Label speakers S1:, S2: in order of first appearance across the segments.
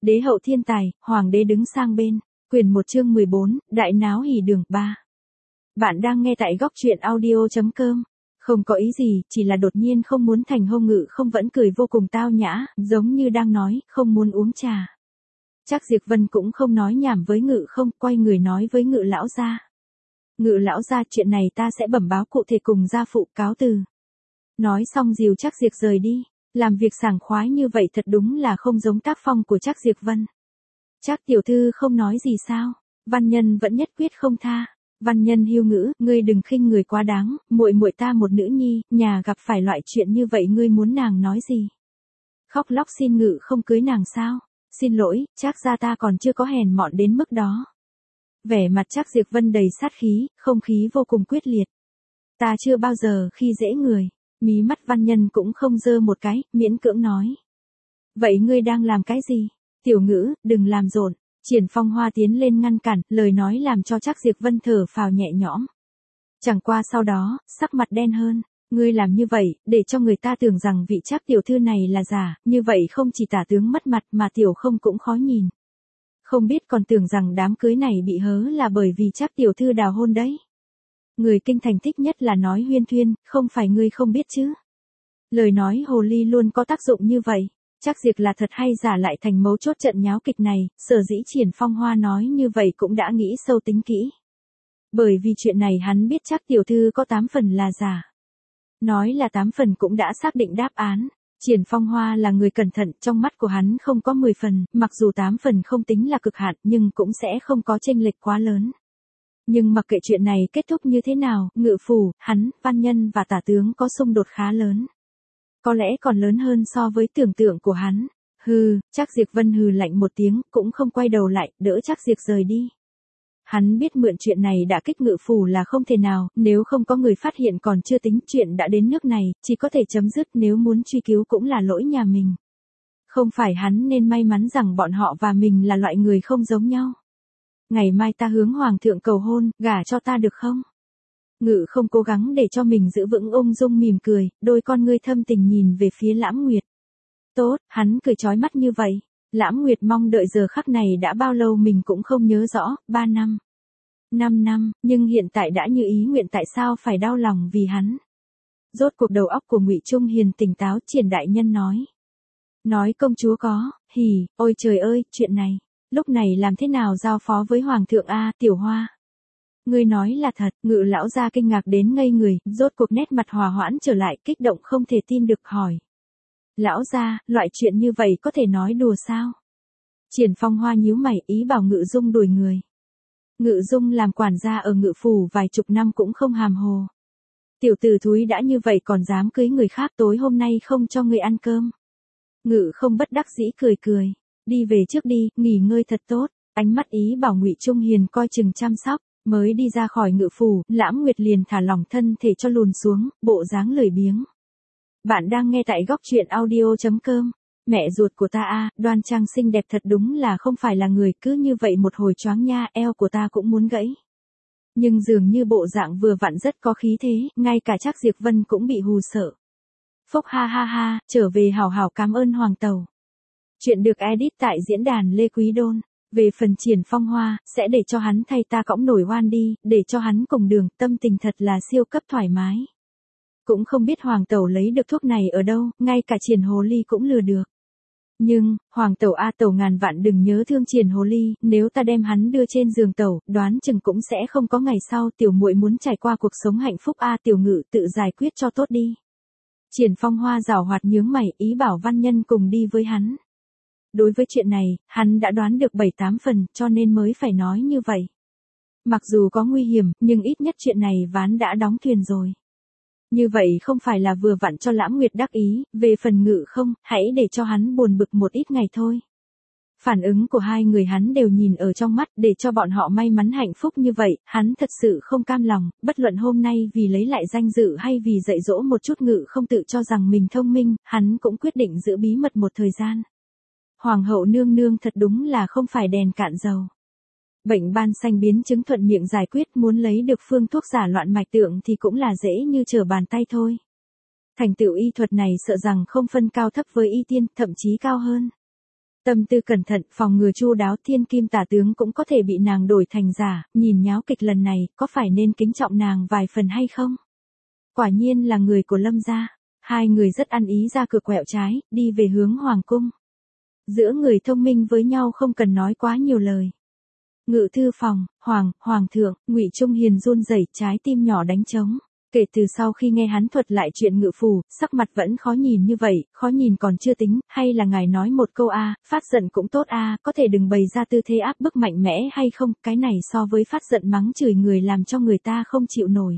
S1: Đế hậu thiên tài, hoàng đế đứng sang bên. Quyền 1 chương 14, đại náo hỉ đường 3. Bạn đang nghe tại góc truyện audio.com. Không có ý gì, chỉ là đột nhiên không muốn thành hôn. Ngự không vẫn cười vô cùng tao nhã, giống như đang nói, không muốn uống trà. Trác Diệp Vân cũng không nói nhảm với Ngự không, quay người nói với Ngự lão gia. Ngự lão gia, chuyện này ta sẽ bẩm báo cụ thể cùng gia phụ, cáo từ. Nói xong dìu Trác Diệp rời đi. Làm việc sảng khoái như vậy thật đúng là không giống tác phong của Trác Diệp Vân. Trác tiểu thư không nói gì sao? Văn Nhân vẫn nhất quyết không tha. Văn Nhân hiu ngữ, ngươi đừng khinh người quá đáng, muội muội ta một nữ nhi, nhà gặp phải loại chuyện như vậy ngươi muốn nàng nói gì? Khóc lóc xin Ngự không cưới nàng sao? Xin lỗi, Trác gia ta còn chưa có hèn mọn đến mức đó. Vẻ mặt Trác Diệp Vân đầy sát khí, không khí vô cùng quyết liệt. Ta chưa bao giờ khi dễ người. Mí mắt Văn Nhân cũng không giơ một cái, miễn cưỡng nói. Vậy ngươi đang làm cái gì? Tiểu Ngữ, đừng làm rộn. Triển Phong Hoa tiến lên ngăn cản, lời nói làm cho Trác Diệp Vân thở phào nhẹ nhõm. Chẳng qua sau đó, sắc mặt đen hơn. Ngươi làm như vậy, để cho người ta tưởng rằng vị Trác tiểu thư này là giả, như vậy không chỉ tả tướng mất mặt mà tiểu không cũng khó nhìn. Không biết còn tưởng rằng đám cưới này bị hớ là bởi vì Trác tiểu thư đào hôn đấy. Người kinh thành thích nhất là nói huyên thuyên, không phải ngươi không biết chứ. Lời nói hồ ly luôn có tác dụng như vậy. Trác Diệp là thật hay giả lại thành mấu chốt trận nháo kịch này, sở dĩ Triển Phong Hoa nói như vậy cũng đã nghĩ sâu tính kỹ. Bởi vì chuyện này hắn biết Trác tiểu thư có 8 phần là giả. Nói là 8 phần cũng đã xác định đáp án. Triển Phong Hoa là người cẩn thận, trong mắt của hắn không có 10 phần, mặc dù 8 phần không tính là cực hạn nhưng cũng sẽ không có chênh lệch quá lớn. Nhưng mặc kệ chuyện này kết thúc như thế nào, Ngự phủ, hắn, Văn Nhân và tả tướng có xung đột khá lớn. Có lẽ còn lớn hơn so với tưởng tượng của hắn. Hừ, Trác Diệp Vân hừ lạnh một tiếng, cũng không quay đầu lại, đỡ Trác Diệp rời đi. Hắn biết mượn chuyện này đã kích Ngự phủ là không thể nào, nếu không có người phát hiện còn chưa tính, chuyện đã đến nước này, chỉ có thể chấm dứt, nếu muốn truy cứu cũng là lỗi nhà mình. Không phải hắn nên may mắn rằng bọn họ và mình là loại người không giống nhau. Ngày mai ta hướng hoàng thượng cầu hôn, gả cho ta được không? Ngự không cố gắng để cho mình giữ vững ung dung mỉm cười, đôi con ngươi thâm tình nhìn về phía Lãm Nguyệt. Tốt, hắn cười chói mắt như vậy. Lãm Nguyệt mong đợi giờ khắc này đã bao lâu mình cũng không nhớ rõ, 3 năm. 5 năm, nhưng hiện tại đã như ý nguyện, tại sao phải đau lòng vì hắn? Rốt cuộc đầu óc của Ngụy Trung Hiền tỉnh táo, Triển đại nhân nói. Nói công chúa có, hỉ, ôi trời ơi, chuyện này. Lúc này làm thế nào giao phó với hoàng thượng a, Tiểu Hoa? Ngươi nói là thật, Ngự lão gia kinh ngạc đến ngây người, rốt cuộc nét mặt hòa hoãn trở lại, kích động không thể tin được hỏi. Lão gia, loại chuyện như vậy có thể nói đùa sao? Triển Phong Hoa nhíu mày, ý bảo Ngự Dung đuổi người. Ngự Dung làm quản gia ở Ngự phủ vài chục năm cũng không hàm hồ. Tiểu tử thúi đã như vậy còn dám cưới người khác, tối hôm nay không cho ngươi ăn cơm. Ngự không bất đắc dĩ cười cười. Đi về trước đi, nghỉ ngơi thật tốt. Ánh mắt ý bảo Ngụy Trung Hiền coi chừng chăm sóc. Mới đi ra khỏi Ngự phủ, Lãm Nguyệt liền thả lỏng thân thể cho lùn xuống, bộ dáng lười biếng. Bạn đang nghe tại góc truyện audio.com. Mẹ ruột của ta a, đoan trang xinh đẹp thật đúng là không phải là người, cứ như vậy một hồi choáng nha, eo của ta cũng muốn gãy. Nhưng dường như bộ dạng vừa vặn rất có khí thế, ngay cả Trác Diệp Vân cũng bị hù sợ. Phốc ha ha ha, trở về hảo hảo cảm ơn hoàng tẩu. Chuyện được edit tại diễn đàn Lê Quý Đôn. Về phần Triển Phong Hoa, sẽ để cho hắn thay ta cõng nổi oan đi, để cho hắn cùng đường, tâm tình thật là siêu cấp thoải mái. Cũng không biết hoàng tẩu lấy được thuốc này ở đâu, ngay cả Triển hồ ly cũng lừa được. Nhưng, hoàng tẩu a, tẩu ngàn vạn đừng nhớ thương Triển hồ ly, nếu ta đem hắn đưa trên giường tẩu, đoán chừng cũng sẽ không có ngày sau, tiểu muội muốn trải qua cuộc sống hạnh phúc a, Tiểu Ngự tự giải quyết cho tốt đi. Triển Phong Hoa giảo hoạt nhướng mày, ý bảo Văn Nhân cùng đi với hắn. Đối với chuyện này, hắn đã đoán được 7-8 phần, cho nên mới phải nói như vậy. Mặc dù có nguy hiểm, nhưng ít nhất chuyện này ván đã đóng thuyền rồi. Như vậy không phải là vừa vặn cho Lãm Nguyệt đắc ý, về phần Ngự không, hãy để cho hắn buồn bực một ít ngày thôi. Phản ứng của hai người hắn đều nhìn ở trong mắt, để cho bọn họ may mắn hạnh phúc như vậy, hắn thật sự không cam lòng, bất luận hôm nay vì lấy lại danh dự hay vì dạy dỗ một chút Ngự không tự cho rằng mình thông minh, hắn cũng quyết định giữ bí mật một thời gian. Hoàng hậu nương nương thật đúng là không phải đèn cạn dầu. Bệnh ban xanh biến chứng thuận miệng giải quyết, muốn lấy được phương thuốc giả loạn mạch tượng thì cũng là dễ như trở bàn tay thôi. Thành tựu y thuật này sợ rằng không phân cao thấp với y tiên, thậm chí cao hơn. Tâm tư cẩn thận, phòng ngừa chu đáo, thiên kim tả tướng cũng có thể bị nàng đổi thành giả, nhìn nháo kịch lần này, có phải nên kính trọng nàng vài phần hay không? Quả nhiên là người của Lâm gia. Hai người rất ăn ý ra cửa quẹo trái, đi về hướng hoàng cung. Giữa người thông minh với nhau không cần nói quá nhiều lời. Ngự thư phòng, hoàng thượng, Ngụy Trung Hiền run rẩy, trái tim nhỏ đánh trống. Kể từ sau khi nghe hắn thuật lại chuyện ngự phù, sắc mặt vẫn khó nhìn như vậy, khó nhìn còn chưa tính, hay là ngài nói một câu phát giận cũng tốt có thể đừng bày ra tư thế áp bức mạnh mẽ hay không, cái này so với phát giận mắng chửi người làm cho người ta không chịu nổi.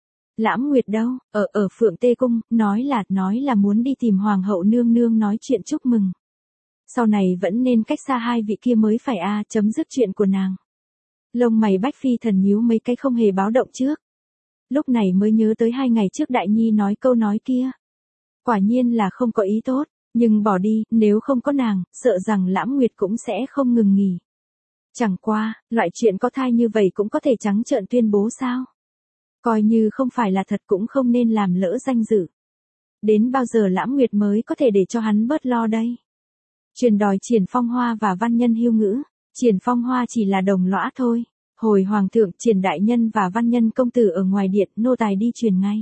S1: Lãm Nguyệt đâu, ở Phượng Tê Cung, nói là muốn đi tìm Hoàng hậu nương nương nói chuyện chúc mừng. Sau này vẫn nên cách xa hai vị kia mới phải chấm dứt chuyện của nàng. Lông mày Bách Phi thần nhíu mấy cái không hề báo động trước. Lúc này mới nhớ tới 2 ngày trước Đại Nhi nói câu nói kia. Quả nhiên là không có ý tốt, nhưng bỏ đi, nếu không có nàng, sợ rằng Lãm Nguyệt cũng sẽ không ngừng nghỉ. Chẳng qua, loại chuyện có thai như vậy cũng có thể trắng trợn tuyên bố sao? Coi như không phải là thật cũng không nên làm lỡ danh dự. Đến bao giờ Lãm Nguyệt mới có thể để cho hắn bớt lo đây? Truyền đòi Triển Phong Hoa và văn nhân hưu ngữ, Triển Phong Hoa chỉ là đồng lõa thôi. Hồi hoàng thượng, Triển đại nhân và văn nhân công tử ở ngoài điện, nô tài đi truyền ngay.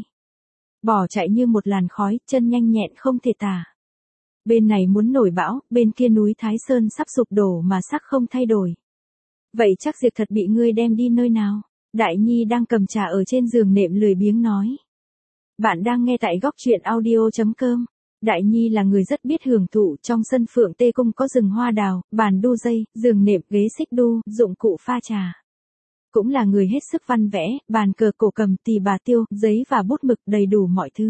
S1: Bỏ chạy như một làn khói, chân nhanh nhẹn không thể tả. Bên này muốn nổi bão, bên kia núi Thái Sơn sắp sụp đổ mà sắc không thay đổi. Vậy chắc Diệp thật bị ngươi đem đi nơi nào? Đại Nhi đang cầm trà ở trên giường nệm lười biếng nói. Bạn đang nghe tại góc truyện audio.com. Đại Nhi là người rất biết hưởng thụ, trong sân Phượng Tê Cung có rừng hoa đào, bàn đu dây, giường nệm, ghế xích đu, dụng cụ pha trà. Cũng là người hết sức văn vẽ, bàn cờ cổ cầm, tỳ bà tiêu, giấy và bút mực, đầy đủ mọi thứ.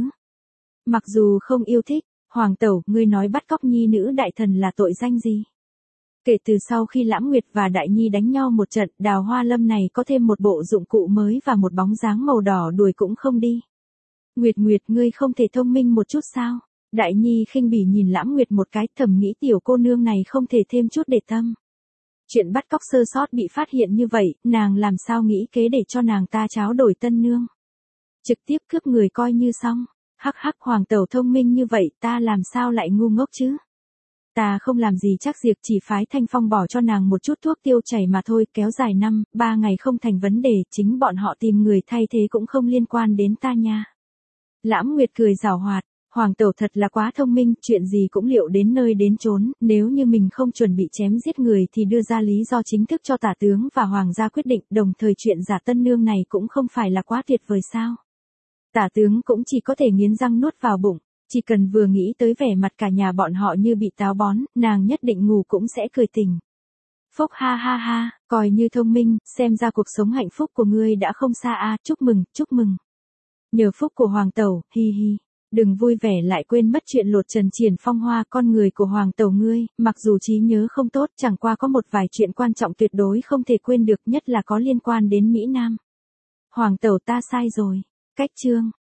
S1: Mặc dù không yêu thích, Hoàng tẩu, ngươi nói bắt cóc nhi nữ đại thần là tội danh gì? Kể từ sau khi Lãm Nguyệt và Đại Nhi đánh nhau một trận, Đào Hoa Lâm này có thêm một bộ dụng cụ mới và một bóng dáng màu đỏ đuổi cũng không đi. Nguyệt, ngươi không thể thông minh một chút sao? Đại Nhi khinh bỉ nhìn Lãm Nguyệt một cái, thầm nghĩ tiểu cô nương này không thể thêm chút để tâm. Chuyện bắt cóc sơ sót bị phát hiện như vậy, nàng làm sao nghĩ kế để cho nàng ta tráo đổi tân nương. Trực tiếp cướp người coi như xong. Hắc, hoàng tẩu thông minh như vậy, ta làm sao lại ngu ngốc chứ? Ta không làm gì chắc Diệp, chỉ phái Thanh Phong bỏ cho nàng một chút thuốc tiêu chảy mà thôi, kéo dài 3 ngày không thành vấn đề, chính bọn họ tìm người thay thế cũng không liên quan đến ta nha. Lãm Nguyệt cười giảo hoạt, hoàng tẩu thật là quá thông minh, chuyện gì cũng liệu đến nơi đến chốn, nếu như mình không chuẩn bị chém giết người thì đưa ra lý do chính thức cho tả tướng và hoàng gia quyết định, đồng thời chuyện giả tân nương này cũng không phải là quá tuyệt vời sao. Tả tướng cũng chỉ có thể nghiến răng nuốt vào bụng, chỉ cần vừa nghĩ tới vẻ mặt cả nhà bọn họ như bị táo bón, nàng nhất định ngủ cũng sẽ cười tỉnh. Phúc ha, coi như thông minh, xem ra cuộc sống hạnh phúc của ngươi đã không xa chúc mừng. Nhờ phúc của hoàng tẩu, hi. Đừng vui vẻ lại quên mất chuyện lột trần Triển Phong Hoa, con người của hoàng tẩu ngươi, mặc dù trí nhớ không tốt, chẳng qua có một vài chuyện quan trọng tuyệt đối không thể quên được, nhất là có liên quan đến Mỹ Nam. Hoàng tẩu ta sai rồi. Cách chương